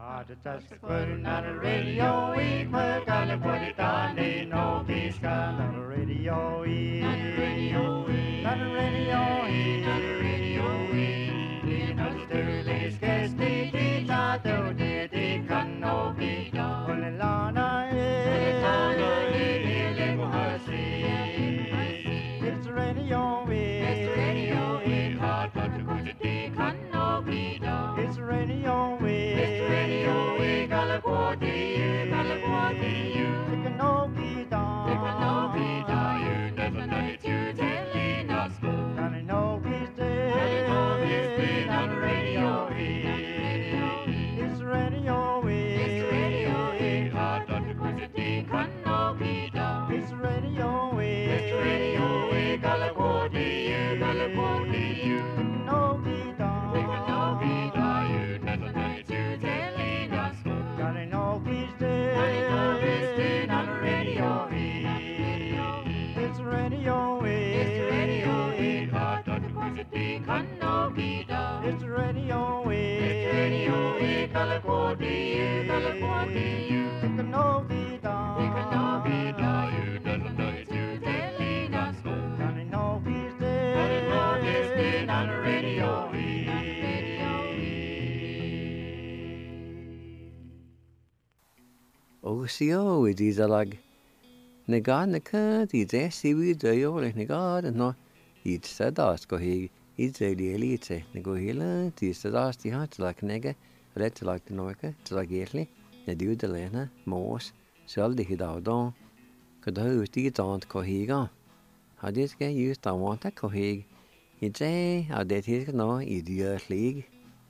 Just putting on the radio, we put on the put it on, they know this kind of radio, on the radio, on the radio, on the radio, in the Sterling case, they did not do the can no be done. When the Lana it's radio, it's radio, hard but the good can no be done. It's radio, it's radio, California, California, it can no be done. It can no be done. You never know it, you telling us go. And I know he's dead. On the radio, it's radio, it's radio, hard but the good can no be done. It's radio, California, California, no be done. It can no be done. You never know it, you telling us go. And I know he's dead. And I know he's dead on the radio. It's radio, it's radio, hard but the good can no be done. It's radio, California, California, it can no be done. It can no be done. You never know it, you telling us go. And I know he's dead. And I know he's dead on the radio. Osio is izalag. Negad neka, the siwi dayo like negad and no. It's sadas go he. It's a elite. Nego hila, the sadas the heart like nega. Let's like the noika, to like gately. The dude the lena, mos, sell the hidaldon. Could who the aunt cohiga. How this get used, I want a cohig. It's a, I did his no, idiot league.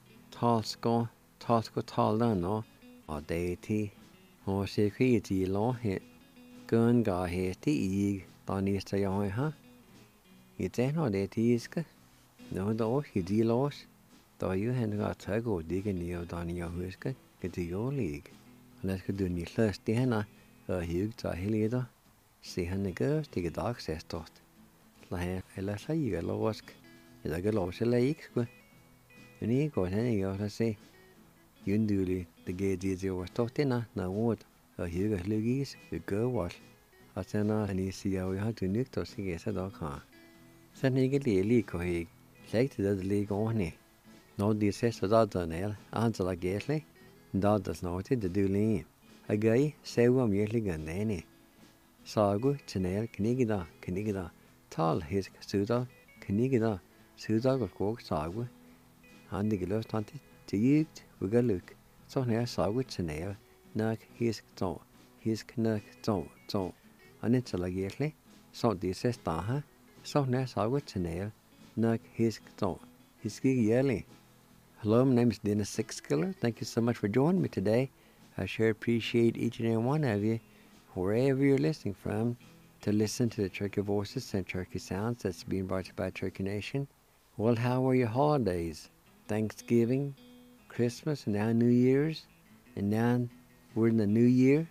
Talsko tall down no, or deity. Or security law hit. Gun ga hit the eag, don is the young, huh? It's a no deity is good. No, though, he deals. Though you had got to go digging near Donny Whisker, get the your league. Let's go do any first dinner, a huge leader. See how the girls take a dog says tot. Like a less a year losk, is a good loss a lake. And he got any other say. You do the gay dizzy was tot dinner, now what? A huge luggies, the girl was. I send her and he see how we had to nick to see a dog car. Send he get a leak or he. Like the league on it. No, the sister daughter nail, answer like Gatley. Daughters noted the duly. A guy, say one merely gun any. Sagu, Chanel, Knigida, tall his Suda, Knigida, Suda got walk Sagu. And the girls wanted to eat, we go look. So near Sagu Chanel, knock his zone, his knack zone. And it's like Gatley. So this says Taha, so near Sagu Chanel, knock his zone, his gig yearly. Hello, my name is Dennis Sixkiller. Thank you so much for joining me today. I sure appreciate each and every one of you, wherever you're listening from, to listen to the Turkey Voices and Turkey Sounds that's being brought to you by Turkey Nation. Well, how were your holidays? Thanksgiving, Christmas, and now New Year's. And now we're in the new year,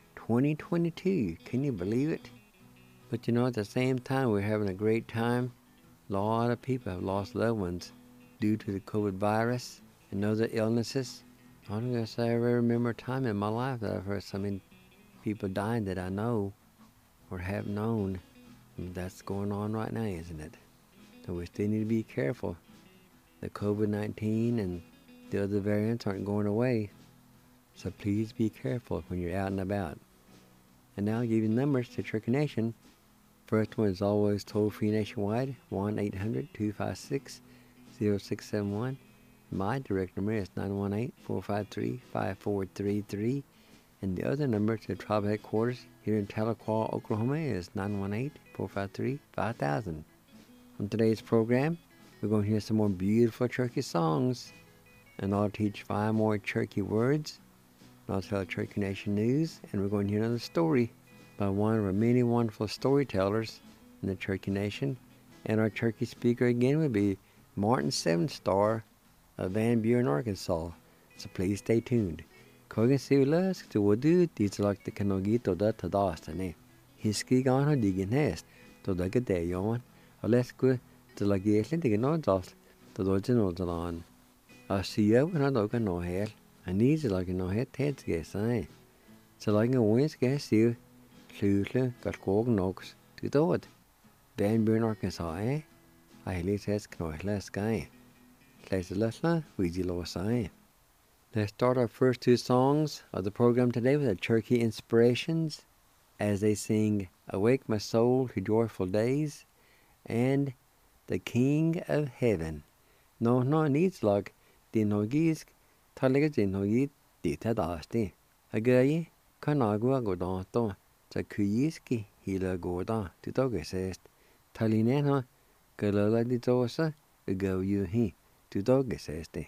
2022. Can you believe it? But you know, at the same time, we're having a great time. A lot of people have lost loved ones due to the COVID virus and other illnesses. I don't guess I ever remember a time in my life that I've heard so many people dying that I know or have known. And that's going on right now, isn't it? So we still need to be careful. The COVID-19 and the other variants aren't going away. So please be careful when you're out and about. And now I'll give you numbers to Turkey Nation. First one is always toll-free nationwide, 1-800-256-0671. My direct number is 918-453-5433. And the other number to the tribal headquarters here in Tahlequah, Oklahoma is 918-453-5000. On today's program, we're going to hear some more beautiful Cherokee songs. And I'll teach 5 more Cherokee words. And I'll tell Cherokee Nation news. And we're going to hear another story by one of our many wonderful storytellers in the Cherokee Nation. And our Cherokee speaker again will be Martin Sevenstar of Van Buren, Arkansas. So please stay tuned. Kogan Sivilas to Wadu, these like the Kanogito da Tadastane. Hiski Gana Diginest, to the Gadeon, or let's go to the Gatlin Diginodos, the Dodgenodan. I see you when I look at no hair, And these are like no heads guess, eh? So like a wins guess you, Lulu got Gorgon Oaks to do it. Ben Burn Arkansas, eh? I least has less guy. Let's listen, we low sign. Let's start our first two songs of the program today with the Cherokee Inspirations as they sing Awake My Soul to Joyful Days and The King of Heaven. No needs like the Nogisk, Talaga in Nogi, the Tadasti. A guy, Kanagua Godato, the Kuyiski, Hila Goda, the Dogesest, Talinena, Galala di Dosa, a go you he, to Dogesesti.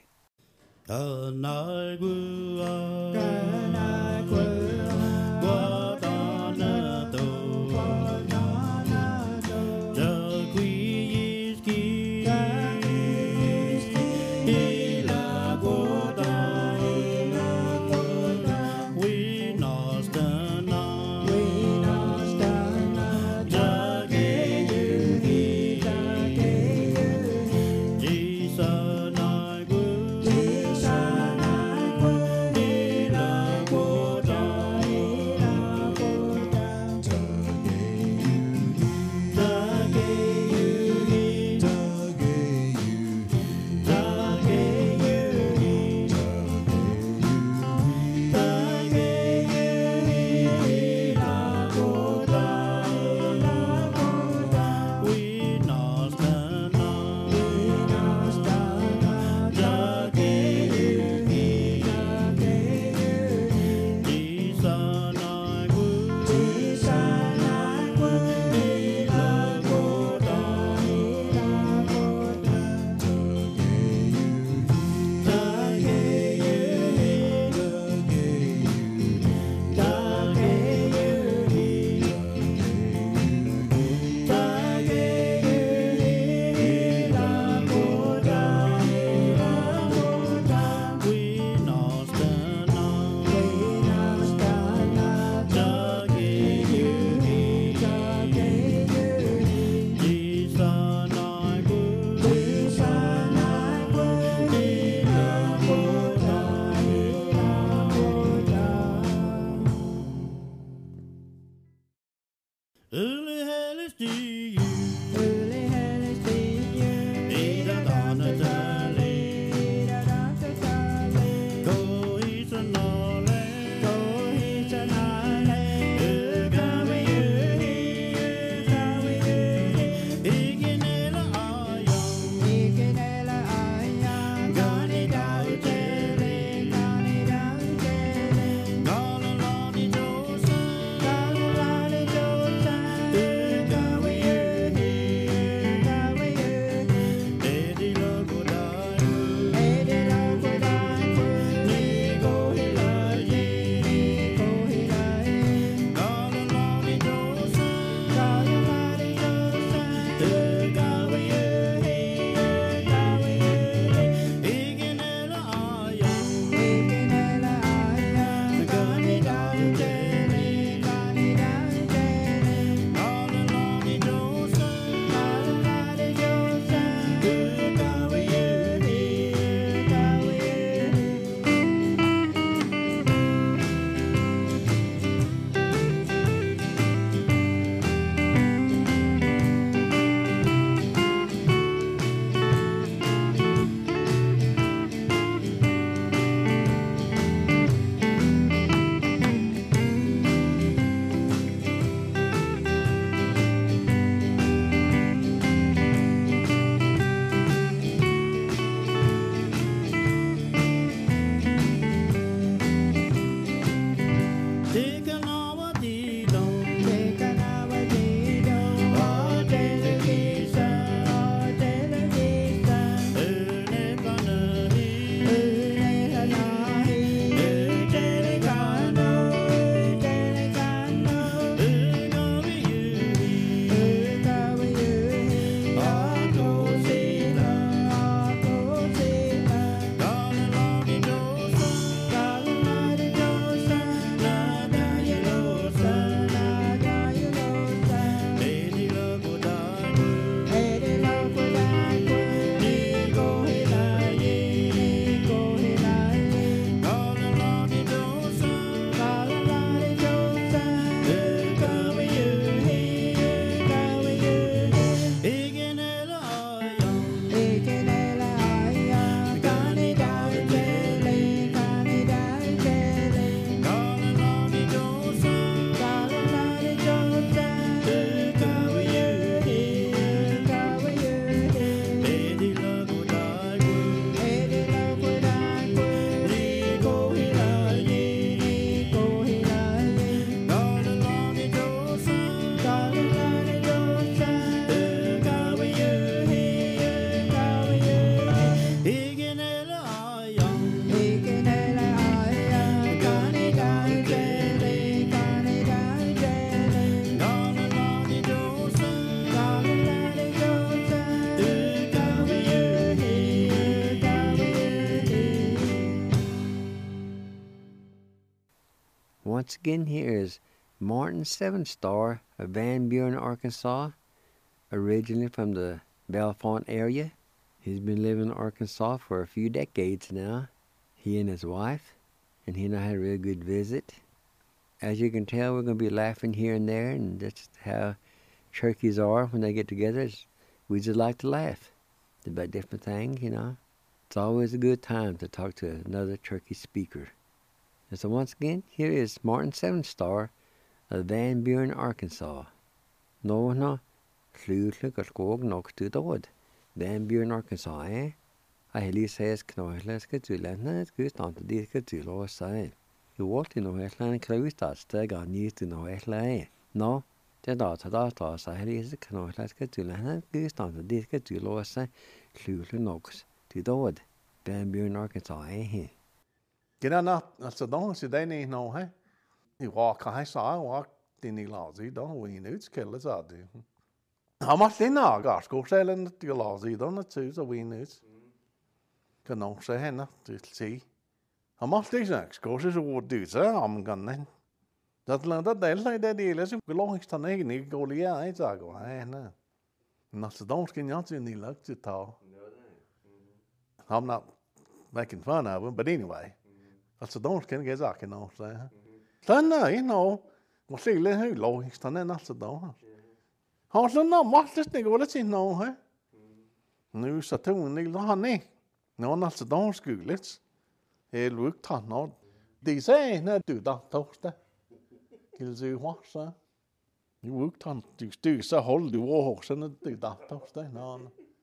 Once again, here is Martin Seven Star of Van Buren, Arkansas, originally from the Bellefonte area. He's been living in Arkansas for a few decades now, he and his wife, and he and I had a real good visit. As you can tell, we're going to be laughing here and there, and that's how turkeys are when they get together. We just like to laugh about different things, you know. It's always a good time to talk to another turkey speaker. And so once again, here is Martin Seven Star of Van Buren, Arkansas. No, Klugog Noctudod. Van Buren, Arkansas, eh? I heli says Knohleska to Lana, Gustant, Diska to Law Sai. You walked in Ohlan Clovistas, Stag needs to know Ehla. No, the daughter, I heli is Knohleska to Lana, Gustant, Diska to Law Sai, Klugnox to Dod. Van Buren, Arkansas, eh? Get on up, that's a don't see they need no, hey? You walk, I saw, walk, didn't lousy, don't we? It's killers out there. How much they know, gosh, go selling the lousy, don't it, too, so we news. Can no say, Henna, to see. How much these next courses would do, sir, I'm gonna. That land that they'll say that deal is belongs to Naggy, go, yeah, it's a go, eh, no. Not the don't skin out in the luck to tell. I'm not making fun of him, but anyway. That's the don't skin get Zach, you know, say. Then, you know, we'll see, let who low he's done, and that's the don't. How's the no, what's this nigga, let's see, no, eh? Nu, så tog ni honey. No, that's the don't school, let's. Look, ton, no. De say, no, do that toast. Kills you what, sir? You worked on, do so hold the walks and do that toast, no.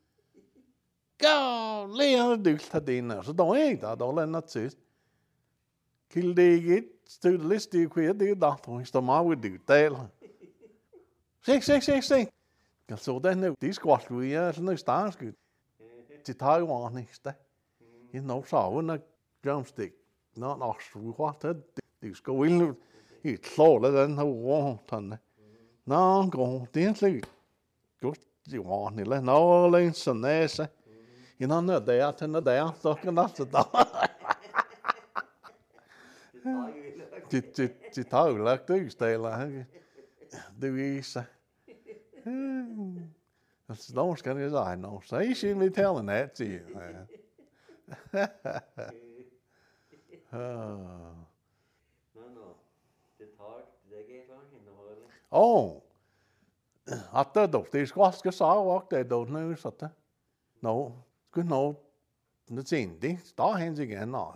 Go, lay on the deuce to dinner, so don't eat that, all and that's it. Kill the get to the list, you queer, do that, which the ma would do, tail. Say. So then, these squash we are, no stars good. To Taiwan next day. You know, so when a drumstick, not Austria, what these go in, you slow, then no want. No, go, didn't go, you want it, no, links and this. You know, no, they are in the day, I'm talking after that. To tell like these, they like, do you say? That's the most kind of I know. So you shouldn't be telling that to you. Oh, I thought these was because I walked there, don't know something. No, good no. The thing, they start hands again now.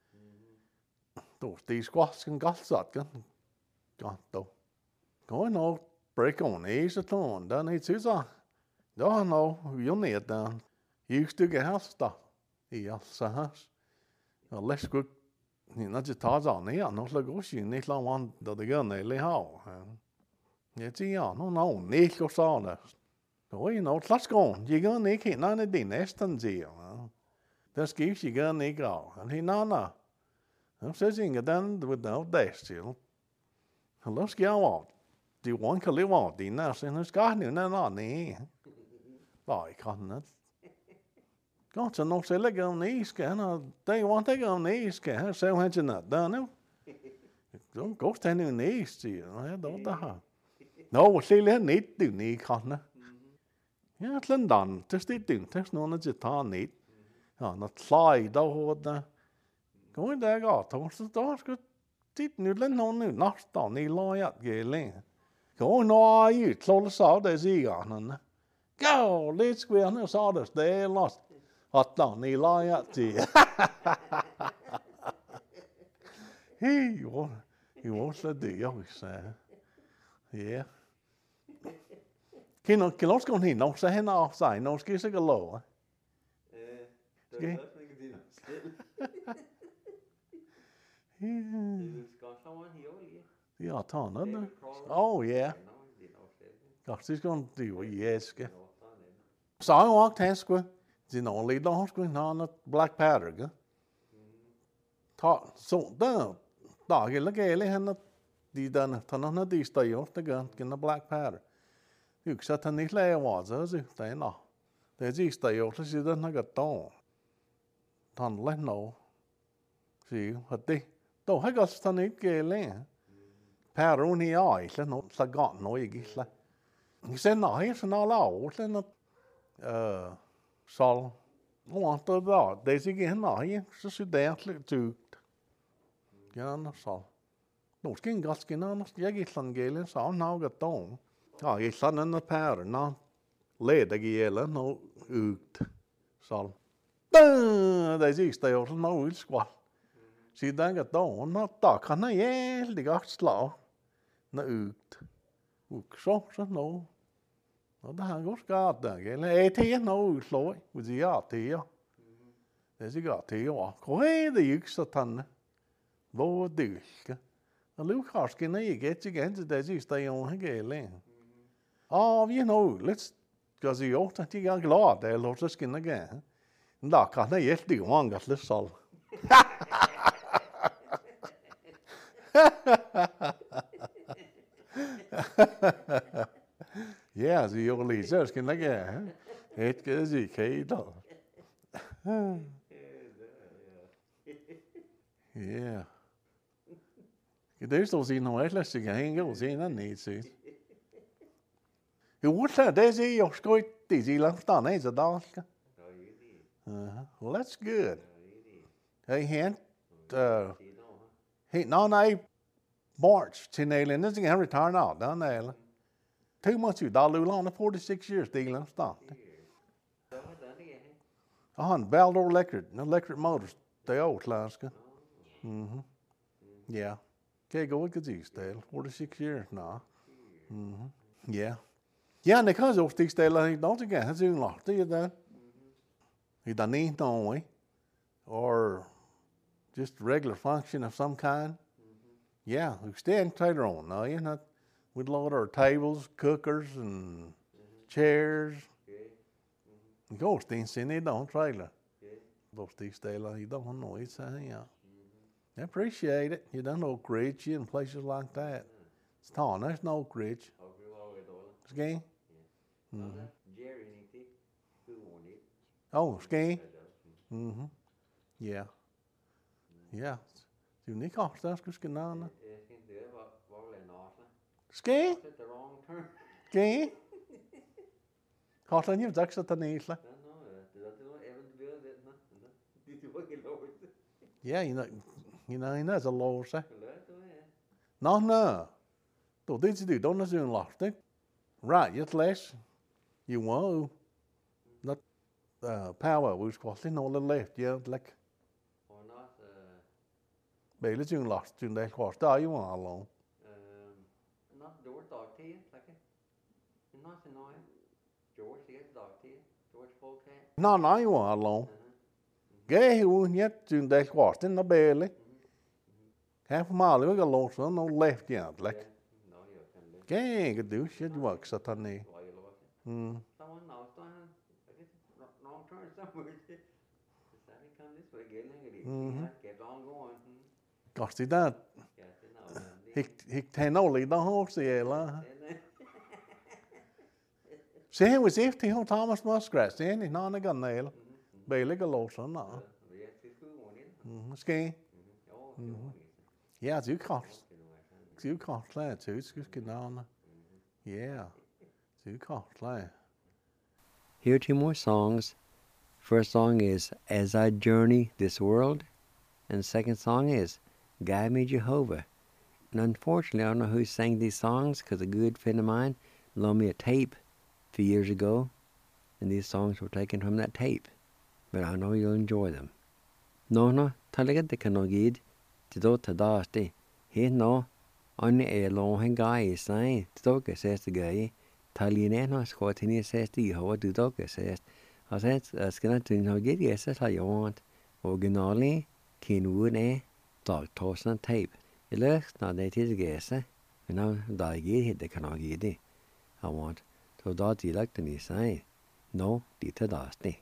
These was can got something. Got though. Going out, break on ease at all. Then it's his on. Don't know, you need down. Used to get house stuff. Yes, house. Let's go. You know, just toss on here. No, like, oh, you need to want the gun, they how. It's yeah, no, Nick or sawdust. Oh, you know, let's go. You go, Nick, he none of the nest and zeal. That's gives you gun, Nick go. And he, no. I'm sitting done without desk, you know. Let's go out. Do you want to live out? The nurse in his garden, no, I can't. Go to no say like on the east, they want to go on the east, so had you not done it? Don't go standing in the east, you know, I don't know. No, see, let need to need, can't. Yeah, it's done, just it doing, there's no one just on need. Not slide over the going there, got to the doors, good. Did new land no new, not down the lawyer, gay. Go no, you told us all there's eager. Go, let's go on the sawdust, they lost. Hot down the lawyer, he wants to do, you say. Yeah. Can also go in, no say no outside, no skis a low. Yeah, ton. Oh, yeah. Gosh, he's going to do yes. So I walked past with the only dog on the black powder. So, the dog, look at it, the done, turn on the stay off the gun, in the black powder. You said, and the layer was, as if they know. There's east stay off, she doesn't get down. Ton let no. See, what they don't have got stunning gay land. Perun hi ai lle no sa got no I gisla. Ni sen no hi sen no la o lle no sol. Want to da deze gen no hi så så det tukt. Ja no sol. No skin gas skin no jag gislan gelen sa no gat dom. Ja gislan en per no leda gelen no ukt sol. Deze is det jo no vil skval. Siden gat dom no da kan jeg det gat slag. Na ukt. Uk så no. Og det har gått skade, eller til nå slår, hvis jeg har til, ja. Det er sikkert til, ja. Hva det ikke så tanne? Hvor det ikke? Og lu kanskje når jeg ikke igjen til det siste jeg har gældig. Vi nå, litt skal si jo, at jeg glad, det låter så skinne gæ. Da kan jeg helt det mange litt salg. Ja, så jeg lige så skal jeg ikke et kan sige kan da. Ja. Det er så sin noget ellers ikke hænge og se den ned til. Jo, så det er jo skøj det er langt der ned så der. Well, that's good. Hey, hand hey, no, March til Nalen, det skal han retire now, der Nalen. 2 months you dalu on 46 years dealing stop. Baldor electric motors, they old Alaska. Yeah. Okay, go with these Dale. 46 years now. Yeah. Yeah, and because of these Dale, I don't again, has you lost, do you that? You done need no or just regular function of some kind. Yeah, we stand trailer on, no, you're not. We'd load our tables, cookers, and chairs. And goes things in it, don't trailer. Those things stay like you don't know it's yeah. I appreciate it. You done Oak Ridge and places like that. It's tall. There's no Oak Ridge. Ski? Oh, ski? Yeah. Yeah. Du ni kostar ska skinna. Ski? Ski? Kostar ni dags att ni isla? Yeah, you know, that's a low say. No. Då det du don't know soon lost it. Right, yet less. You want not power was costing all the left, yeah, like. Bailey soon lost soon they cost you want alone. Not door dog tea, like it. Not annoying. George the dog tea. George Folcat. No, you want alone. Gay who yet soon they cost in the Bailey. Half a mile we got lost on no left yet, like. Gay could do shit work Saturday. Someone knows wrong turn somewhere. Come this way, get on going. Gosh, see that. He ten only the horse la. See he was if he Thomas Muskrat, see he not a gun nail. Bailey got lost on now. Ski. Yeah, you cost. You cost that too. It's just getting on. Yeah. You cost that. Here are 2 more songs. First song is As I Journey This World. And the second song is Guide Me Jehovah. And unfortunately, I don't know who sang these songs because a good friend of mine loaned me a tape a few years ago. And these songs were taken from that tape. But I know you'll enjoy them. No, talaga de kanogid. Tido tadasti. He no. Only a long guy saying, Tidoka says the guy. Talineno squatini says the Jehovah Tidoka says. I said, that's going to know get yes, that's how you want. Originally, Teen Wood dog toss on tape. It looks not that is guess, You know, die get hit the cannot get it. I want. So that you like to say, no, dita dusty.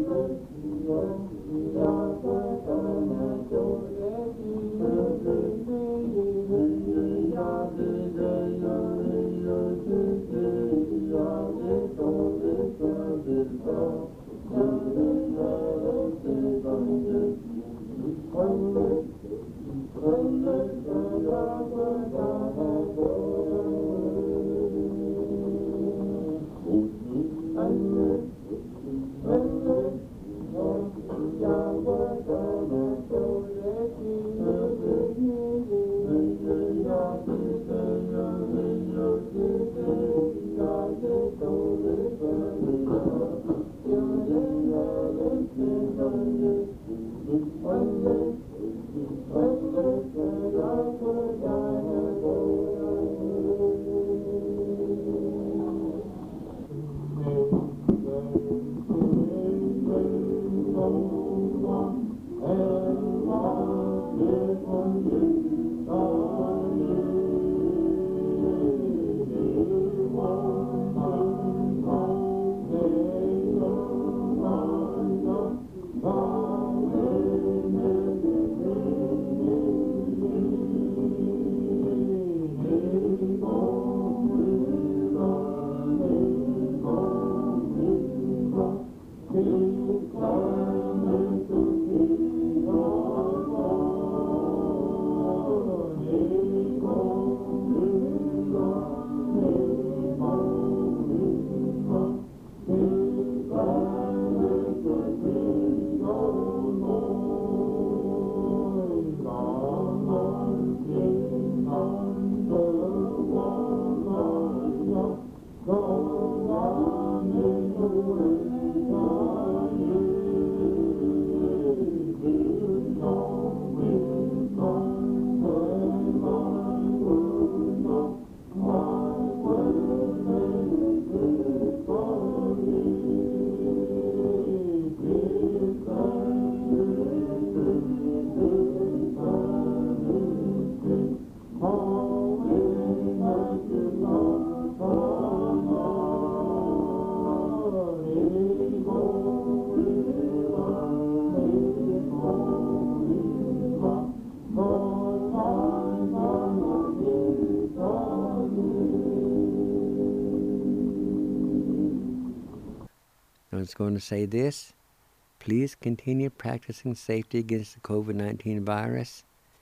I was going to say this. Please continue practicing safety against the COVID-19 virus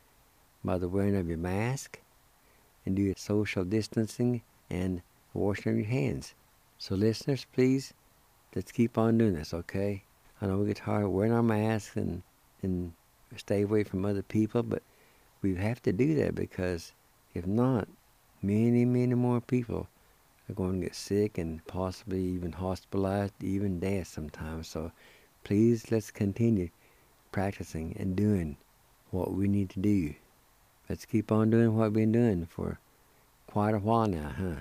by the wearing of your mask and do your social distancing and washing of your hands. So listeners, please, let's keep on doing this, okay? I know we get tired of wearing our masks and stay away from other people, but we have to do that because if not, many, many more people are going to get sick and possibly even hospitalized, even death sometimes. So please, let's continue practicing and doing what we need to do. Let's keep on doing what we've been doing for quite a while now, huh?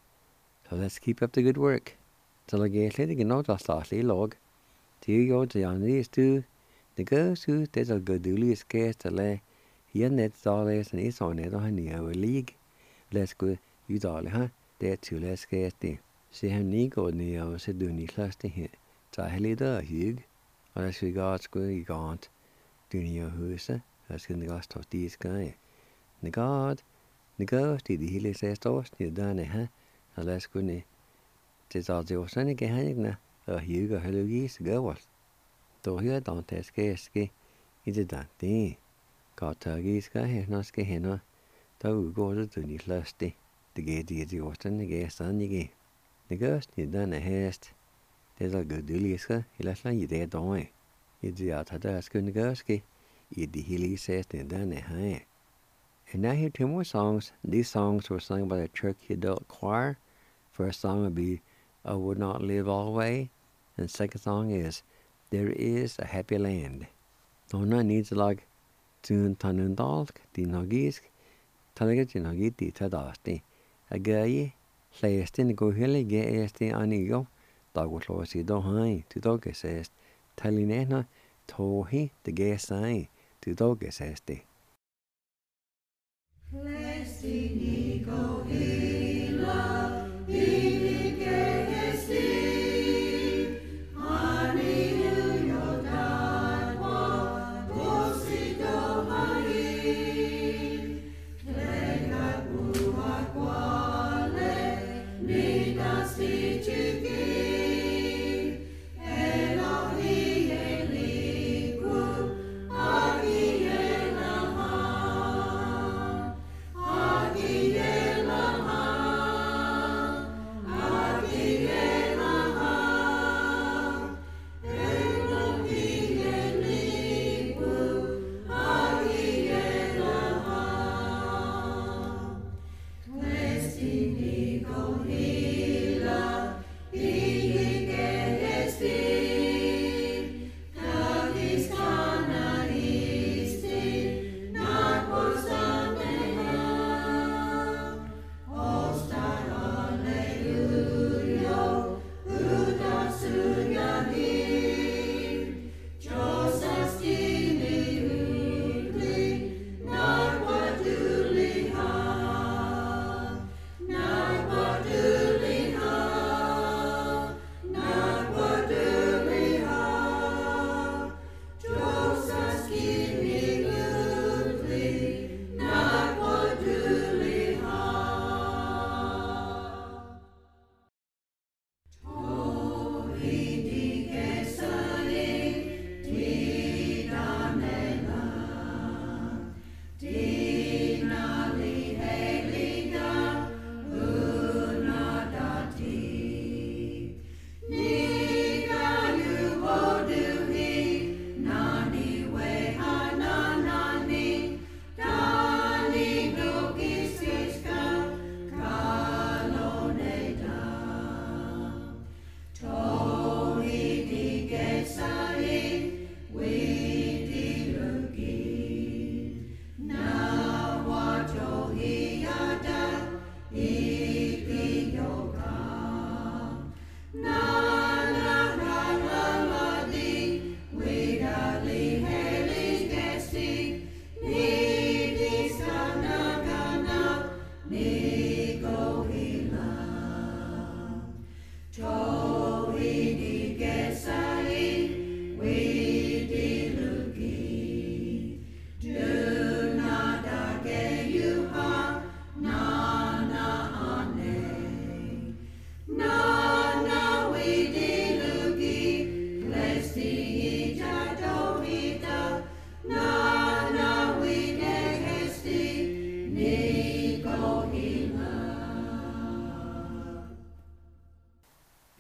So let's keep up the good work. So I guess let it get out of the log. To you, to young these two, the girls who there's a good deal of scarce to lay. Here net's all this and it's on it on the our league. Let's go, you darling, huh? There too, let's scarce there. See how neat go near us do any cluster here. So I lead a hug. Or let's we got school, you can't do your house. Let's get the ghost of these guy. The God, the ghost, the hilly says to us, you're done, huh? So let's go near. Tis all the ocean again, now. A hug or hello geese go us. Though here don't test scarce, it's a done thing. Got turkeys, guy here, not scared, though go to do any lusty. The gate is the ocean, the gas on the gate. The ghost, you done a haste. There's a good deal, he left like you there, don't we? It's the out of the good ghost, the hilly says, and done a high. And now here two more songs. These songs were sung by the Cherokee Adult Choir. First song would be I Would Not Live Always. And the second song is There Is a Happy Land. Donna needs like Tune Tanundalk, the Nogisk, Talagat in Nogiti Tadasti. A guy, Slastin go hilly, get esti anigo, Dagwatlosi do high, to dogesest, Talinena, Tohi, the gas sign, to dogesesti. Hallelujah.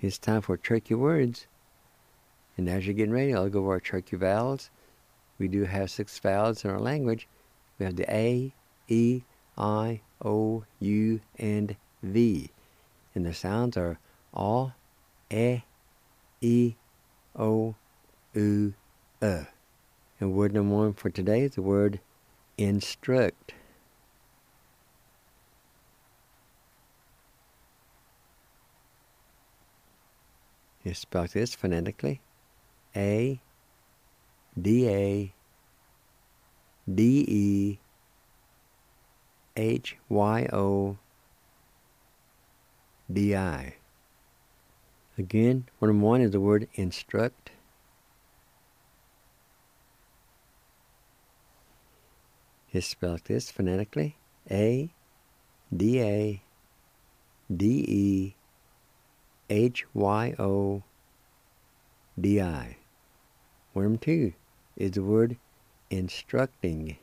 It's time for tricky words. And as you're getting ready, I'll go over our tricky vowels. We do have 6 vowels in our language. We have the A, E, I, O, U, and V. And the sounds are A, E, O, U, And word number 1 for today is the word instruct. It's spelled this phonetically. A, D, A, D, E, H, Y, O, D, I. Again, word number 1 is the word instruct. It's spelled this phonetically. A, D, A, D, E, H, Y, O, D, I. Word number 2 is the word instructing.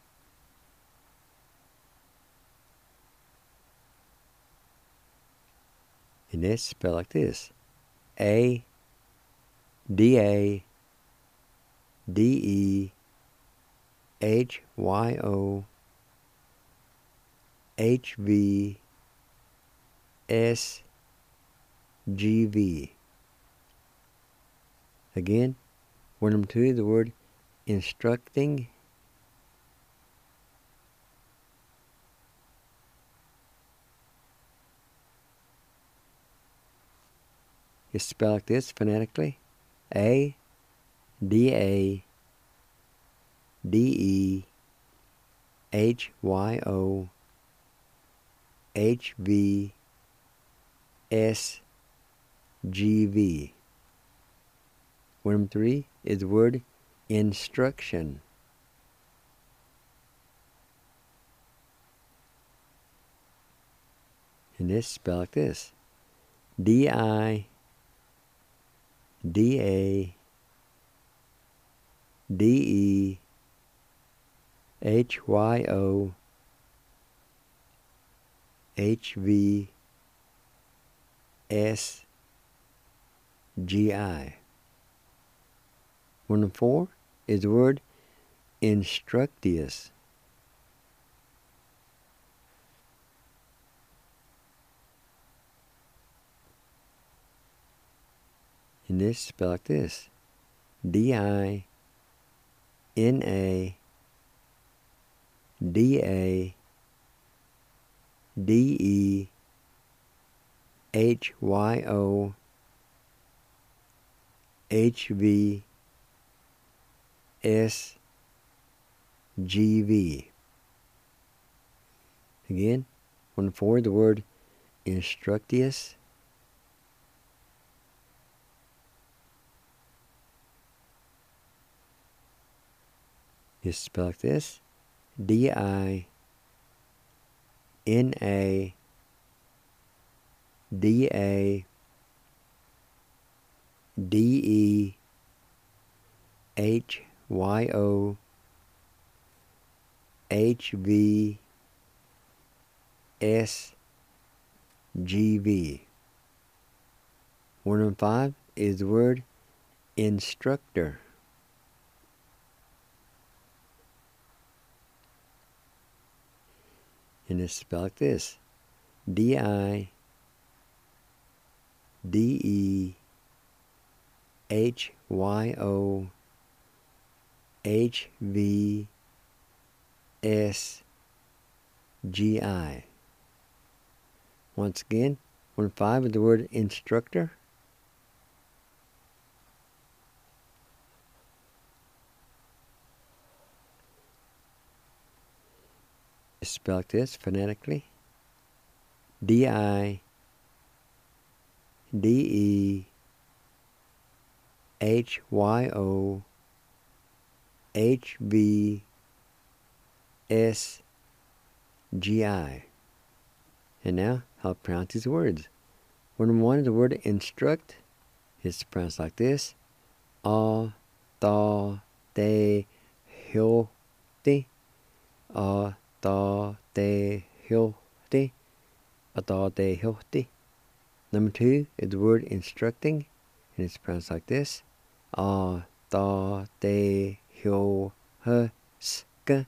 And it's spelled like this. A, D, A, D, E, H, Y, O, H, V, S, G, V. Again, word number 2 is the word instructing. It's spelled like this phonetically. A, D, A, D, E, H, Y, O, H, V, S, G, V. Word number 3 is the word instruction. And it's spelled like this. D, I, D, A, D, E, H, Y, O, H, V, S, G, I. Word number 4 is the word instructious. And this is spelled like this. D, I, N, A, D, A, D, E, H, Y, O, H, V, S, G, V. Again, one for the word instructious. Is spelled like this. D, I, N, A, D, A, D, E, H, Y, O, H, V, S, G, V. Word number 5 is the word instructor. And it's spelled like this. D, I, D, E, H, Y, O, H, V, S, G, I. Once again, 1-5 is the word instructor. It's spelled like this phonetically. D, I, D, E, H, Y, O, H, V, S, G, I. And now, I'll pronounce these words. Word number 1 is the word instruct. It's pronounced like this. A, ta, te, hyo, te. A, ta, te, hyo, te. A, ta, te, hyo, te. Number 2 is the word instructing, and it's pronounced like this. A, da, de, hyo, he, sk.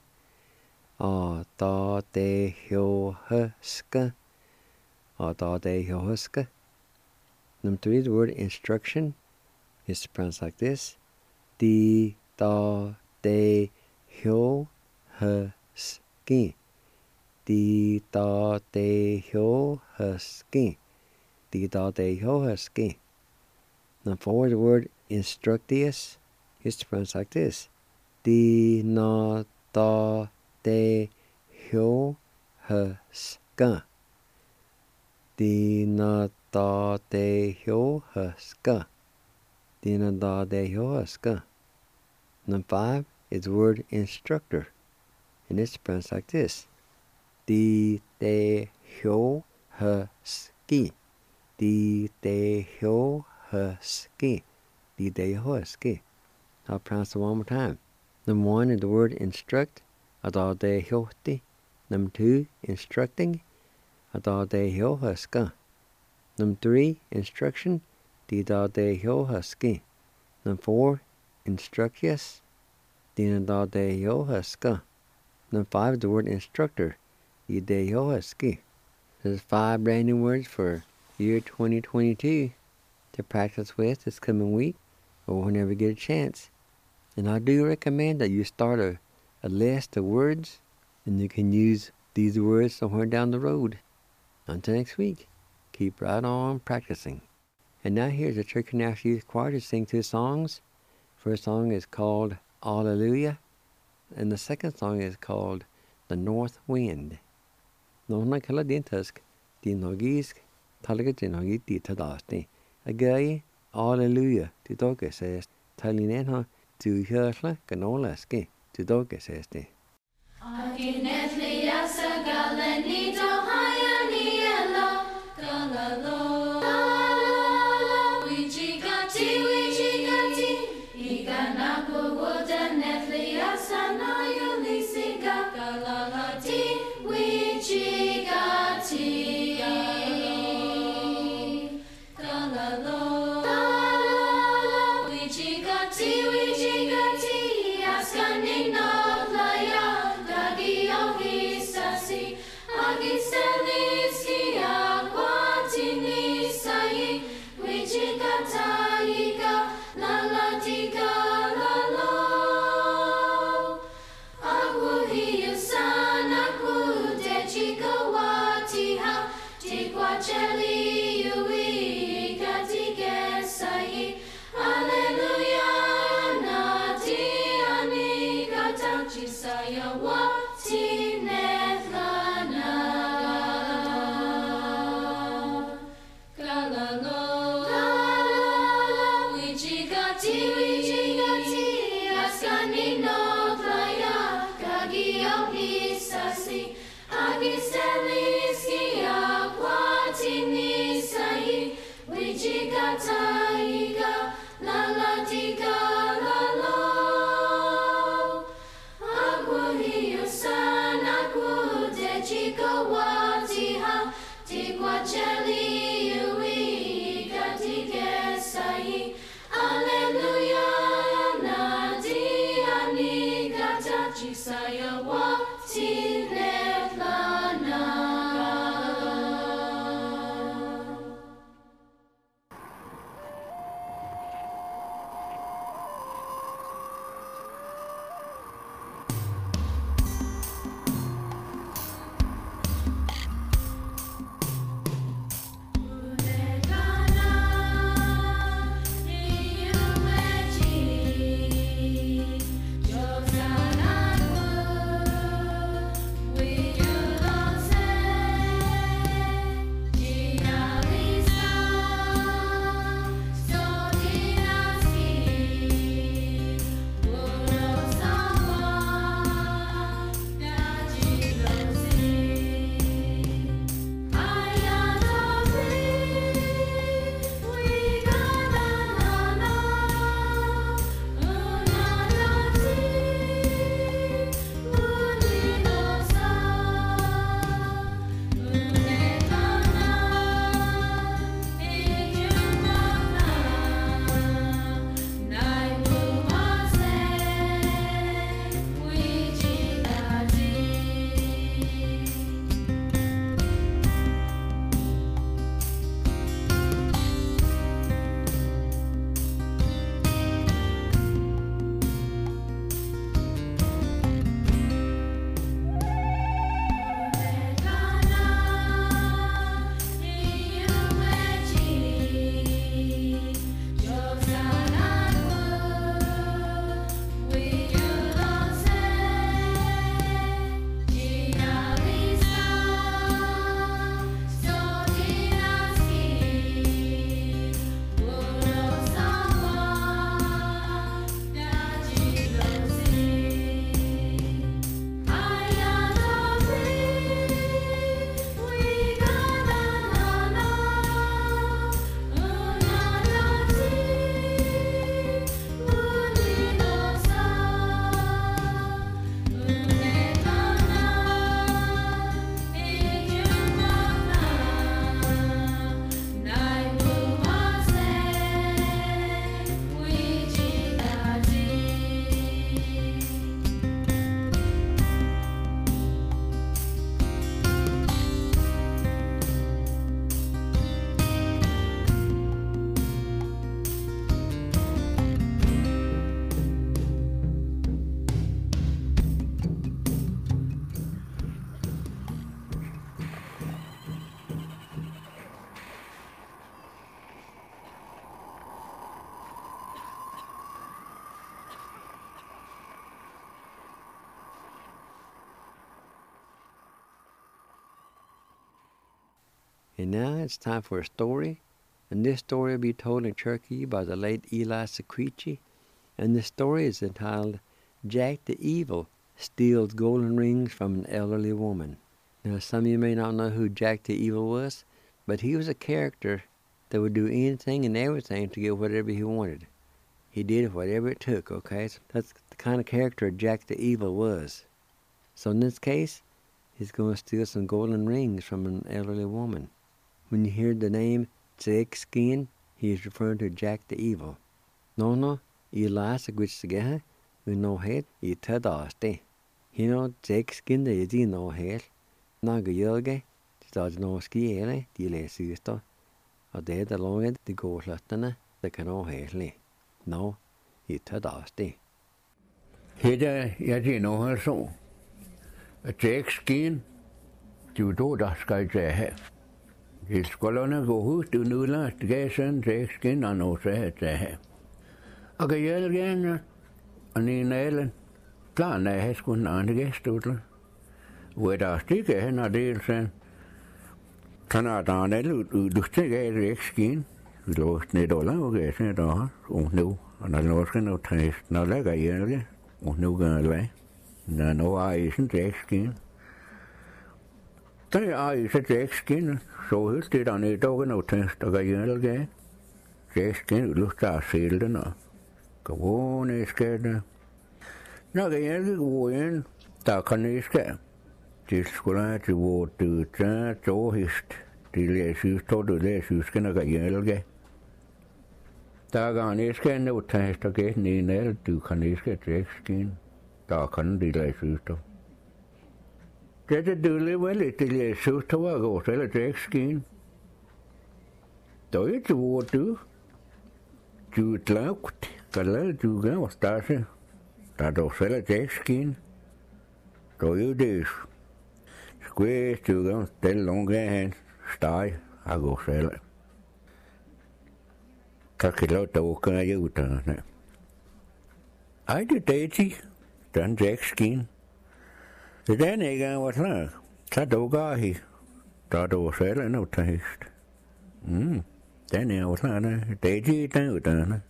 A, da, de, hyo, he, sk. A, da, de, hyo, he, sk. Number 3 is the word instruction. It's pronounced like this. Di, da, de, hyo, he, ski. Di, da, de, hyo, he, ski. Di, da, de, hyo, he, ski. Number 4 is the word instructious. It's pronounced like this. Di, na, da, de, hyo, he, ska. Di, na, da, de, hyo, he, ska. Di, na, da, de, hyo, he, ska. Number 5 is the word instructor, and it's pronounced like this. Di, de, hyo, he, ski. Di, de, hyo, he, ski. Di, de, hyo, he, ski. I'll pronounce it one more time. Number 1 is the word instruct. Ada, de, hyo, ti. Number 2, instructing. Ada, de, hyo, he, ska. Number 3, instruction. Di, da, de, hyo, he, ski. Number 4, instructious. Di, na, da, de, hyo, he, ska. Number 5 is the word instructor. Di, de, hyo, he, ski. There's 5 brand new words for year 2022 to practice with this coming week or whenever you get a chance. And I do recommend that you start a list of words, and you can use these words somewhere down the road. Until next week, keep right on practicing. And now here's the Church National Youth Choir to sing 2 songs. First song is called Alleluia, and the second song is called The North Wind. Nona kala din tusk, din nogisk, talaga din nogit di tadasti. Agay, Alleluia, to doga says, talinenha, to hersla, canolaski, to doga says de. Akinetli asa galenito hayaniela, galalo. Wichigati, iganapo woda netli asa na yulisiga, galalati, wichigati, galalo. Wichigati, askani no laya, gagio hisasi, agiseliski aquatini sai, wichigata iga, lalatiga lalo. Agu hiusan, agu dechigo watiha, tiquacheli yui, gatige sai. Alleluia, nati anigata chisaya wati nethlana. Galalo, wichigati, askani no tlaya, gagio hisasi, agiseliski aquatini sai, wichigata iga, lalatiga lalo. Agu hiusan, agu dechigo watiha, tiquacheli yui, gatige sai. Alleluia, nadi anigata chisaya wati nethlana. Josana And now it's time for a story. And this story will be told in Cherokee by the late Eli Sequeechee. And the story is entitled, Jack the Evil Steals Golden Rings from an Elderly Woman. Now, some of you may not know who Jack the Evil was, but he was a character that would do anything and everything to get whatever he wanted. He did whatever it took, okay? So that's the kind of character Jack the Evil was. So in this case, he's going to steal some golden rings from an elderly woman. When you hear the name Jake Skin, he is referring to Jack the Evil. No, Eli Sequeechee, we know it, he tadaste. You know, Jake Skin, the is no head. Naga Yoga, the no ski, the lay sister. Og det er det langt de går sløttene, det kan også hele. Nå, i tøddaste. Hedda, jeg det nå her så. At Jack Skin, du då der skal jeg have. Det skulle gå ud, du nu lader det gav sådan Jack Skin, og nå så her til have. Og kan jeg gerne, og ni nælen, klar, når jeg skulle en anden gæstudler. Hvor der stikker hen og del sådan. Kanadaan lysten käy ekskin, lysten ei ole oikein tuohon, nu, anna lysten ottaa, no läkä jälkeen, nu käy, no aisen ekskin. Tai aisen ekskin, så hytti dan ei token ottaa, läkä jälkeen, ekskin lysten silden, kavon iskeä, läkä jälkeen kuojen, takan iskeä. Det skulle have været det tåhist. Det læses tog det læses skal nok hjælpe. Der kan ikke nå tage der gæt ned du kan ikke trække. Der kan det læses tog. Det det vel det læses tog var godt eller trække. Der er det hvor du tlaukt. Kalder du gør stase. Der dog selv trække. Der er det Squeeze to them, still long hand, stay, I go sell it. Kakilo token a Utah. I did daisy, done Jack Skin. The then again was like, Tadogahi, Tado sell no taste. Then I was like, daisy down, done.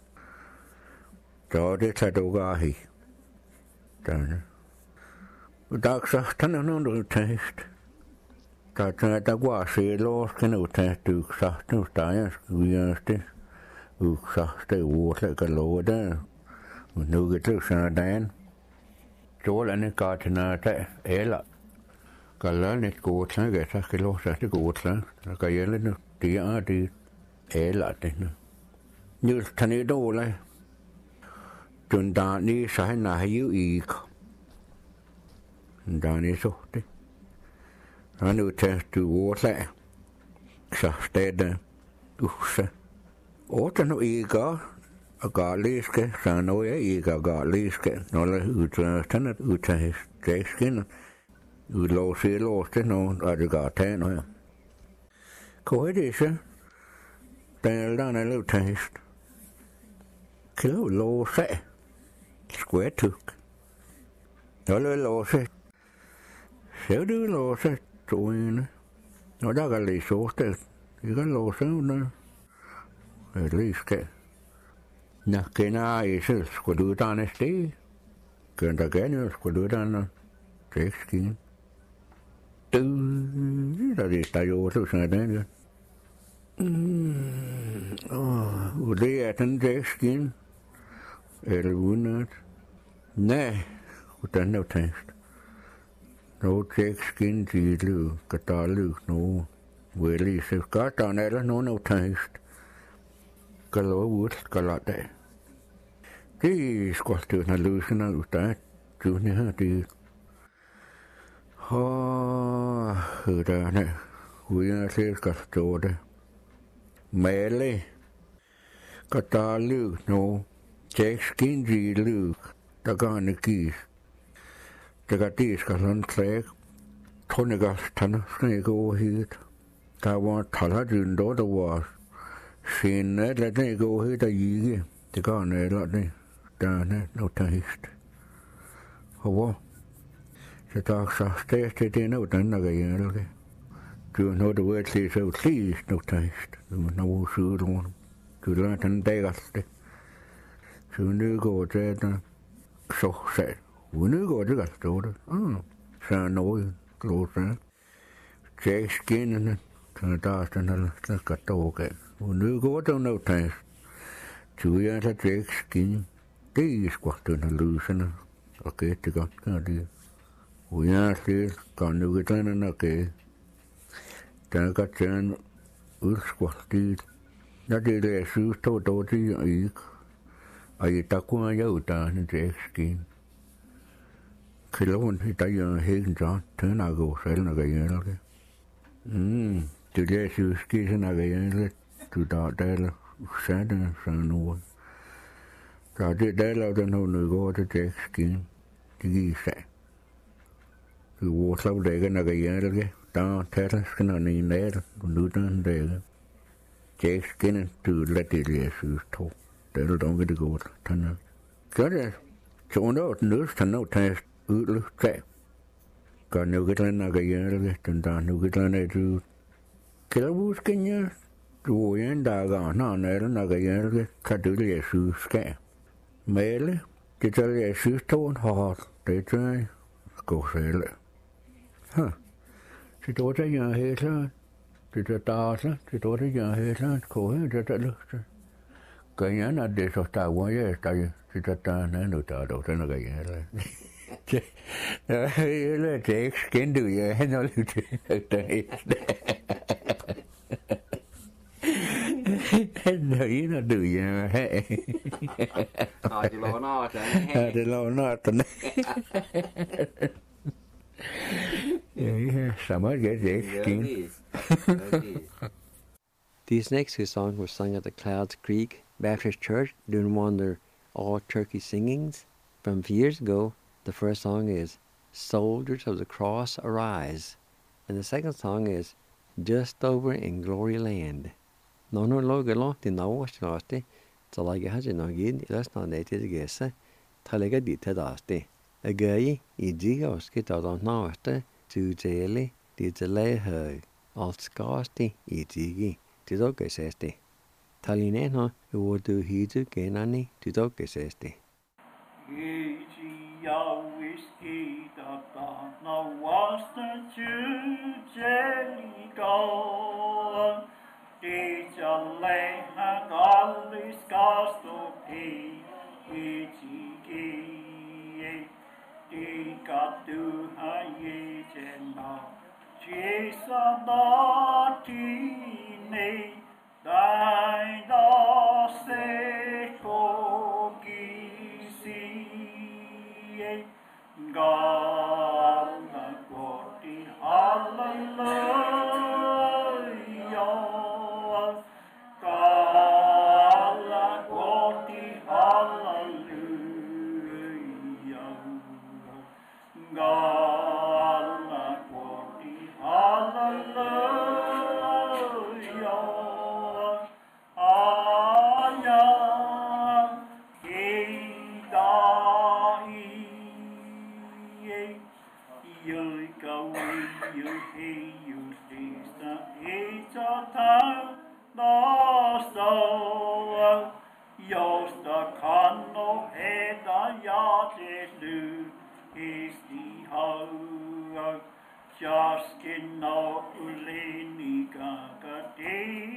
Tadogahi, done. Dagsā tanā nōndu taist. Tā guāsi lōs kena utaist uksāsti ustājas guiāsti. Uksāsti uosle ka lōda. Nugitu sādān. Tōlani kātinā ta ēla. Kalla nit kōtla gēsā ki lōsāsti kōtla. Ka yēli nu tīādi ēla tīna. Nyūs tani dōla. Tundāni sahi nahiyu īka. Dani sohti. Han utsähty vuotle. Sahsteeda uhsa. Ootanu iikaa. Agaaliiske. Sanoja iikaa agaaliiske. Nolle utsähtänät utsähiskeiskin. Yloosi loosti no adikaa teenoja. Kohdise. Teeltä ne utsähist. Kyllä loose. Skuetuk. Nolle loose. Se du låser tågen. Och där kan det så ställt. Vi kan låsa under. Det lyska. Nackena i sig skulle du ta en steg. Kunde gärna skulle du ta en träckskin. Du, det är ju så sådär det. Och det är en träckskin. Eller vunnat. Nej, utan det tänkst. No trækskin til katalyk no veli se katan eller no taist. Kalo ud kalate. Det skulle na løsene ud der. Du her det. Hørerne. Vi er til skal stå det. Male. Katalyk no trækskin til der kan ikke. Det kan det skal sådan træk. Tronigas tanner skal ikke over hit. Der var taladyn, der var senere, lad den ikke over hit og ikke. Det gør han eller det. Der er noget taist. Og hvor? Så der er så stærkt til det nu, den der kan hjælpe. Kyllä noita vuotia se on siisnuttajista. No suudun. Kyllä tämän tegasti. Se on nykoa että sohse. Voi nykoa tegasti tuoda. Se on noin. Tuossa. Sekskin. Se on taas tänne katsoa. Voi nykoa tuonnuttajista. Kyllä se sekskin. Tiiskuahtuina lyysänä. Okei, että katkaa tiedä. Ujasti kannukitana näkee. Tää katseen yrskvahtii. Ja tiedä syystä toti ja iik. Ai takuaan joutaa nyt ekskiin. Kilon sitä jää hintaan. Tänä kuusella näkeen. Tiedä syyskiin se näkeen. Tuta täällä säädän sanoo. Täällä on tämän nykoota ekskiin. Tigisä. Vuoslau dega näkeen. Tää tällaisena niin näitä, kun nyt on teillä. Tekstkenen tyydellä tiljeisyysto. Teillä onkin det godt. Tänään. Kyllä se on ollut nyt tänään tästä yhdessä. Kan nykyään näkeen, että on nykyään etyy. Kyllä vuoskin ja tuojen dagaan näillä näkeen, että tiljeisyyskää. Meille tiljeisyysto on haat. Teitä koseille. Se tuota jääheesään. Sitä taasa. Se tuota jääheesään. Kohen tätä lyhtää. Kai jänä desostaa vaan jäästä. Sitä tänne nyt adotaan näkään. Ei ole tekskendy jäähän oli no ina du jää. Aatilla on aata. Aatilla on aata. These next two songs were sung at the Clouds Creek Baptist Church during one of their all-turkey singings. From years ago, the first song is Soldiers of the Cross Arise, and the second song is Just Over in Glory Land. No longer long to know what's lost, so like a hundred again, let's not let it guess. Talaga dit asti. A guy, idigoski on naste, to tele, dit a lay her, all scarsti, idigi, to dogesesti. Talineno, who would do he to genani, to dogesesti. Whiskey, no was the jelly go. Did you lay her all this cost to pay? Got to her now. Jesus, not in thy se cogisi. God, the glory, hallelujah. God, the glory, hallelujah. God, the glory, hallelujah. Aya, you go, you hey, you taste the age of time, the soul. Just the candle head, the yacht is loose. Is the hoe just no uleni gaga de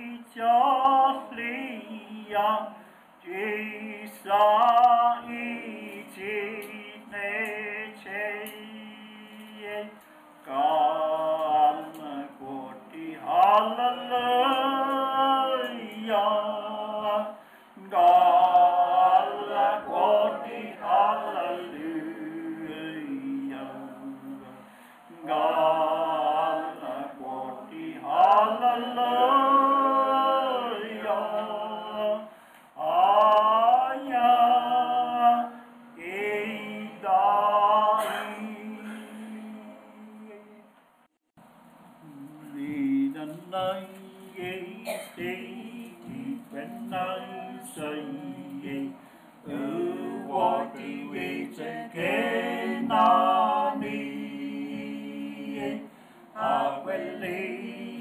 justlia jisa iti neche kana koti hallelujah gala koti hallelujah. God, the glory, hallelujah. Aya, idai. Lead the night, when I say, who walk the ways again on me. I will leave.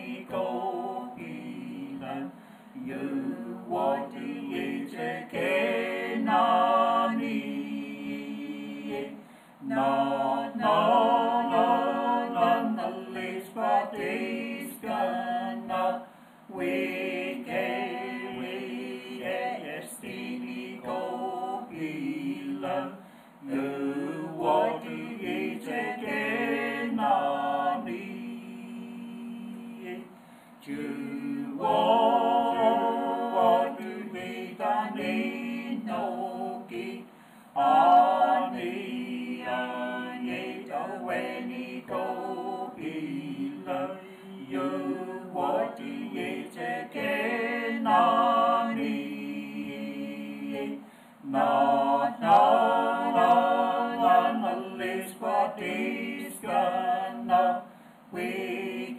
ni ko ila you what ye che ke na ni no the least but is gonna we destiny ko ila you what ye che ke na ni you what do me ta ni no ki ani ye to we ni ko ila you what do ye che ke na ni no the least but is gonna we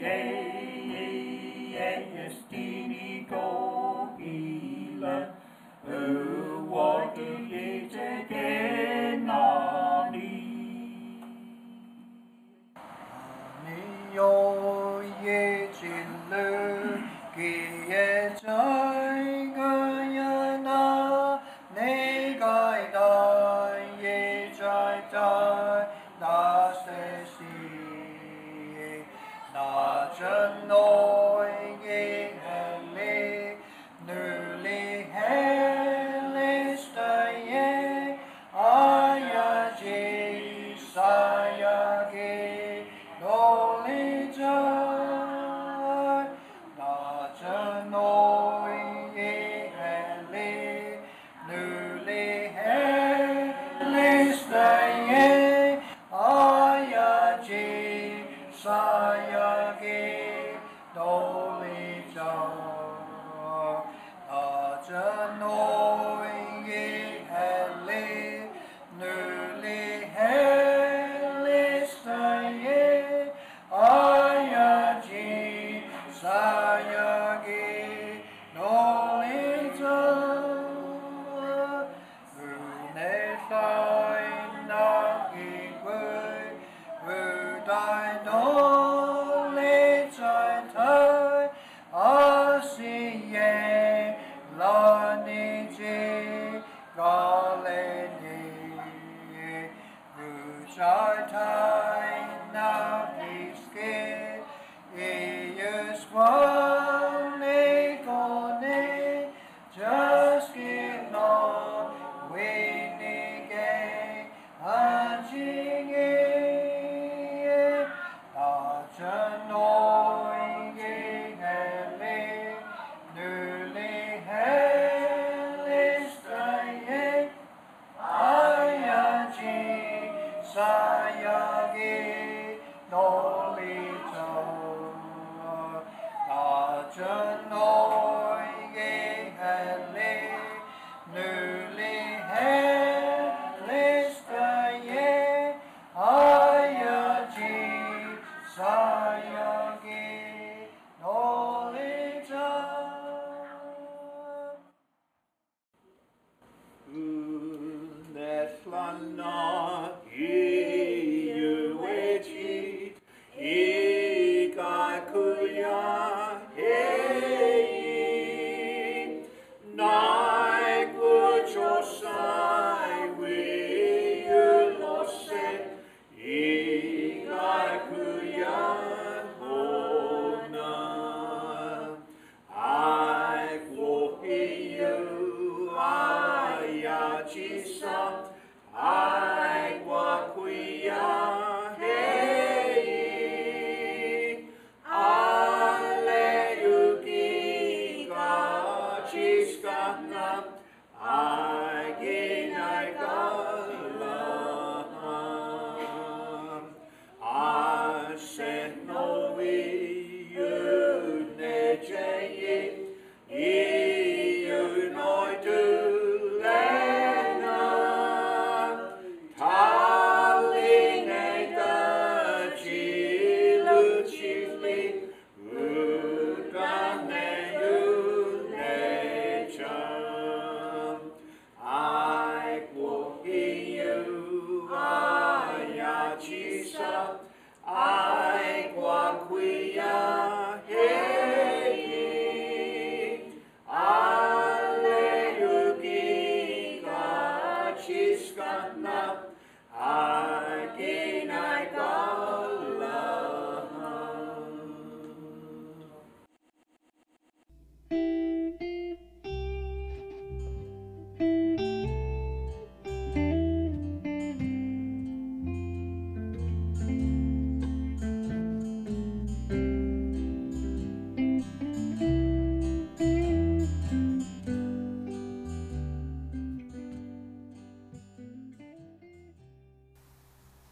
destiny ko ila what do ye che ke na ni yo ye chin lu ki ye chai ga ya na ne gai da ye chai chai da se si na chân noi ye le nu li he le sta ye aya ji sa ya ge no li ja na chân noi ye le nu li he le sta ye aya ji sa ya ge no li ja na chân noi ye le nu li he le sta ye aya ji sa ya ge no li ja ne sai na gi quê đại đô lê trời thơi ở si ye lo ni chi có lê ni trời thơi na biske is one ne ko ne just give no we ni ge anjing chân noi ye le nu li he le sta ye aya ji sa ya ge no li cho na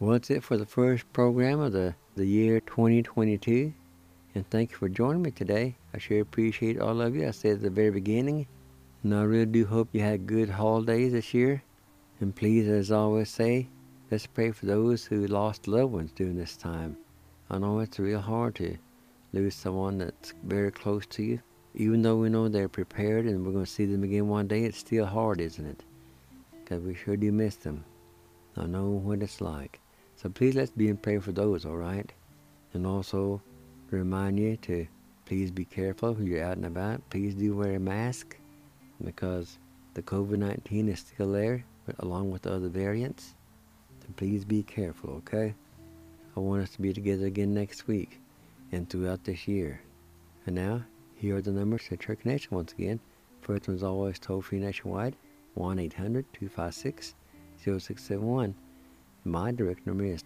Well, that's it for the first program of the year 2022. And thank you for joining me today. I sure appreciate all of you. I said at the very beginning, and I really do hope you had good holidays this year. And please, as I always say, let's pray for those who lost loved ones during this time. I know it's real hard to lose someone that's very close to you. Even though we know they're prepared and we're going to see them again one day, it's still hard, isn't it? Because we sure do miss them. I know what it's like. So please let's be in prayer for those, all right? And also remind you to please be careful when you're out and about. Please do wear a mask because the COVID-19 is still there along with the other variants. So please be careful, okay? I want us to be together again next week and throughout this year. And now, here are the numbers to Church Nation once again. First one is always toll-free nationwide, 1-800-256-0671. My direct number is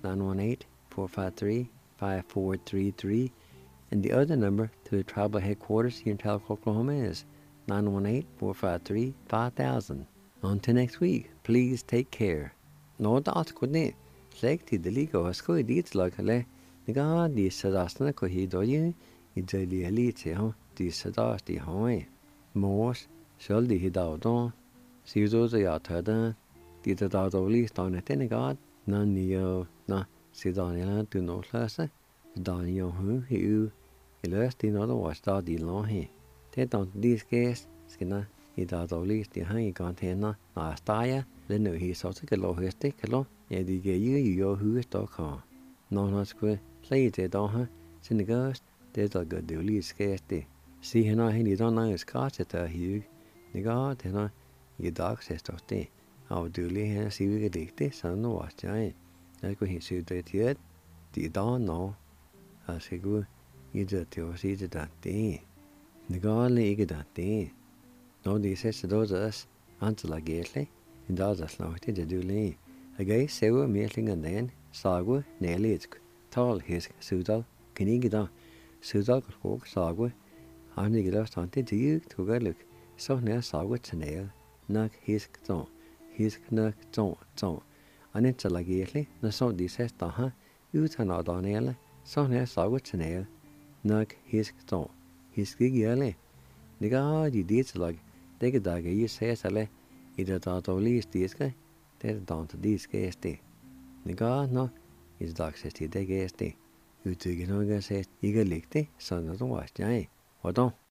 918-453-5433. And the other number to the tribal headquarters here in Talcott, Oklahoma is 918-453-5000. Until next week, please take care. No doubt could ne. Like the legal school deeds like a nigga, the sadasna ko he do you, it's a elite, the sadas the home. Morse, shall the hidao, see those the outer, the dado least on a tenegard, none neo, na, sidonian to no class, Donio who, you. Illusti another was the long he. They don't these case, skinner, he does all least the hanging container, last tire, then he saw a low stick, hello, and the gay you who is dog car. No, not square, play it on her, send the ghost, there's a good deal least scarcely. See him, he don't know his cart at her, Hugh. The guard, your dog says to stay. I'll do lay see we get this, I don't know what's giant. That's what he said that yet. The don't know. I say good. You just see that day. The God league that day. No, they says to those us, until like gately, and those us now to do lay. A guy sewer meeting and then, sagwa, nearly it's tall his Sudal, can you get on? Sudal walk sagwa, and the glass hunted to you to go look. So near sagwa to nail, knock his zone, his knock zone. And it's like gately, no so this says, you turn out on nail, so near sagwa to nail. Knock his zone, his gig yelly. The God you did like, they get dog you say, either thought of least this guy, they don't to this case day. The God no, his dog says they guess day. You two get on says, you get licked, son of the wash, giant. What don't?